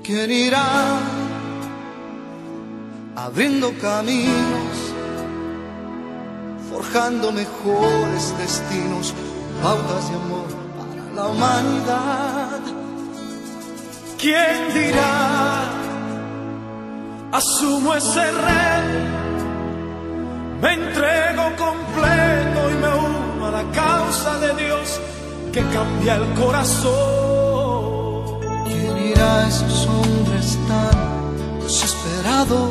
¿Quién irá abriendo caminos, forjando mejores destinos, pautas de amor para la humanidad? ¿Quién dirá? Asumo ese reto, me entrego completo y me uno a la causa de Dios que cambia el corazón. ¿Quién irá a esos hombres tan desesperados?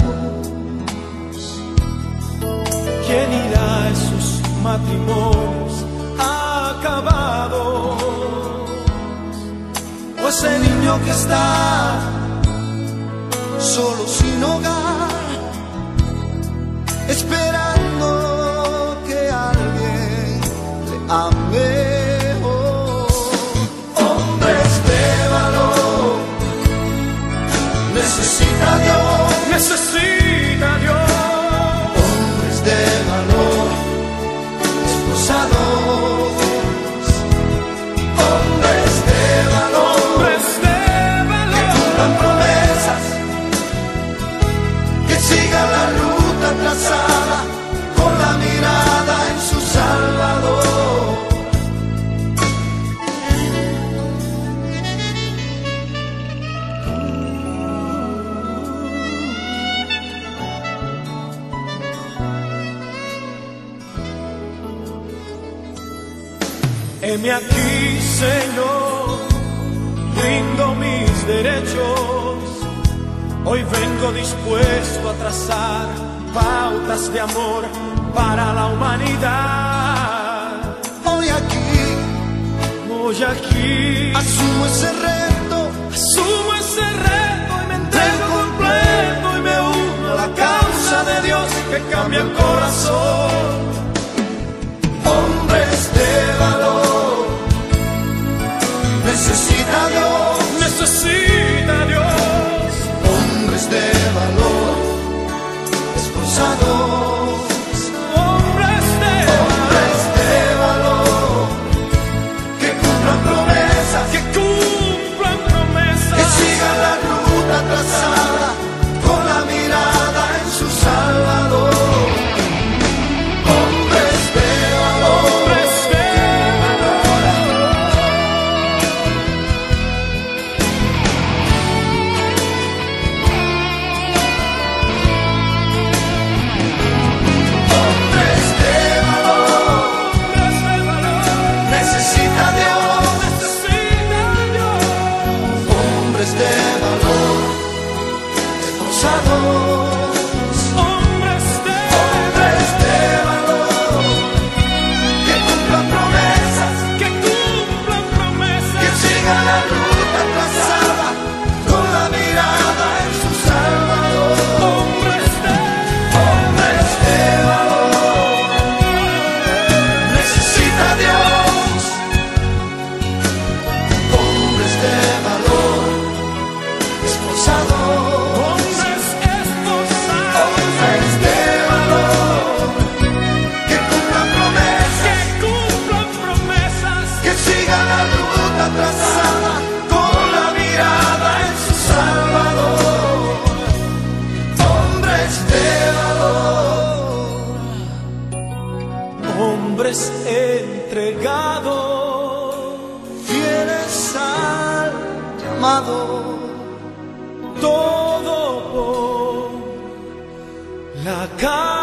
¿Quién irá a esos matrimonios acabados? O ese niño que está solo sin hogar, esperando que alguien le ame. Hombres de valor, necesita Dios, necesita Dios. Hombres de valor, esforzados, hombres de valor, que cumplan promesas, que sigan la ruta trazada con la mirada en su Salvador. Heme aquí, Señor, rindo mis derechos. Hoy vengo dispuesto a trazar pautas de amor para la humanidad. Hoy aquí asumo ese reto y me entrego completo y me uno a la causa de Dios que cambia el corazón. Hombres de valor, necesita Dios, necesita Dios. Hombres de valor, esforzados, Hombres de valor, que cumplan promesas, que sigan la ruta trazada con la mirada en su Salvador. Hombres de valor, necesita Dios, hombres de valor, esforzados, hombres de valor, que cumplan promesas, que sigan la ruta trazada con la mirada en su Salvador. Hombres de valor, necesita Dios, hombres de valor, esforzados, hombres de valor, que cumplan promesas, que sigan la ruta trazada con la mirada en su Salvador. Hombres de valor, hombres entregados, fieles al llamado, todo por la causa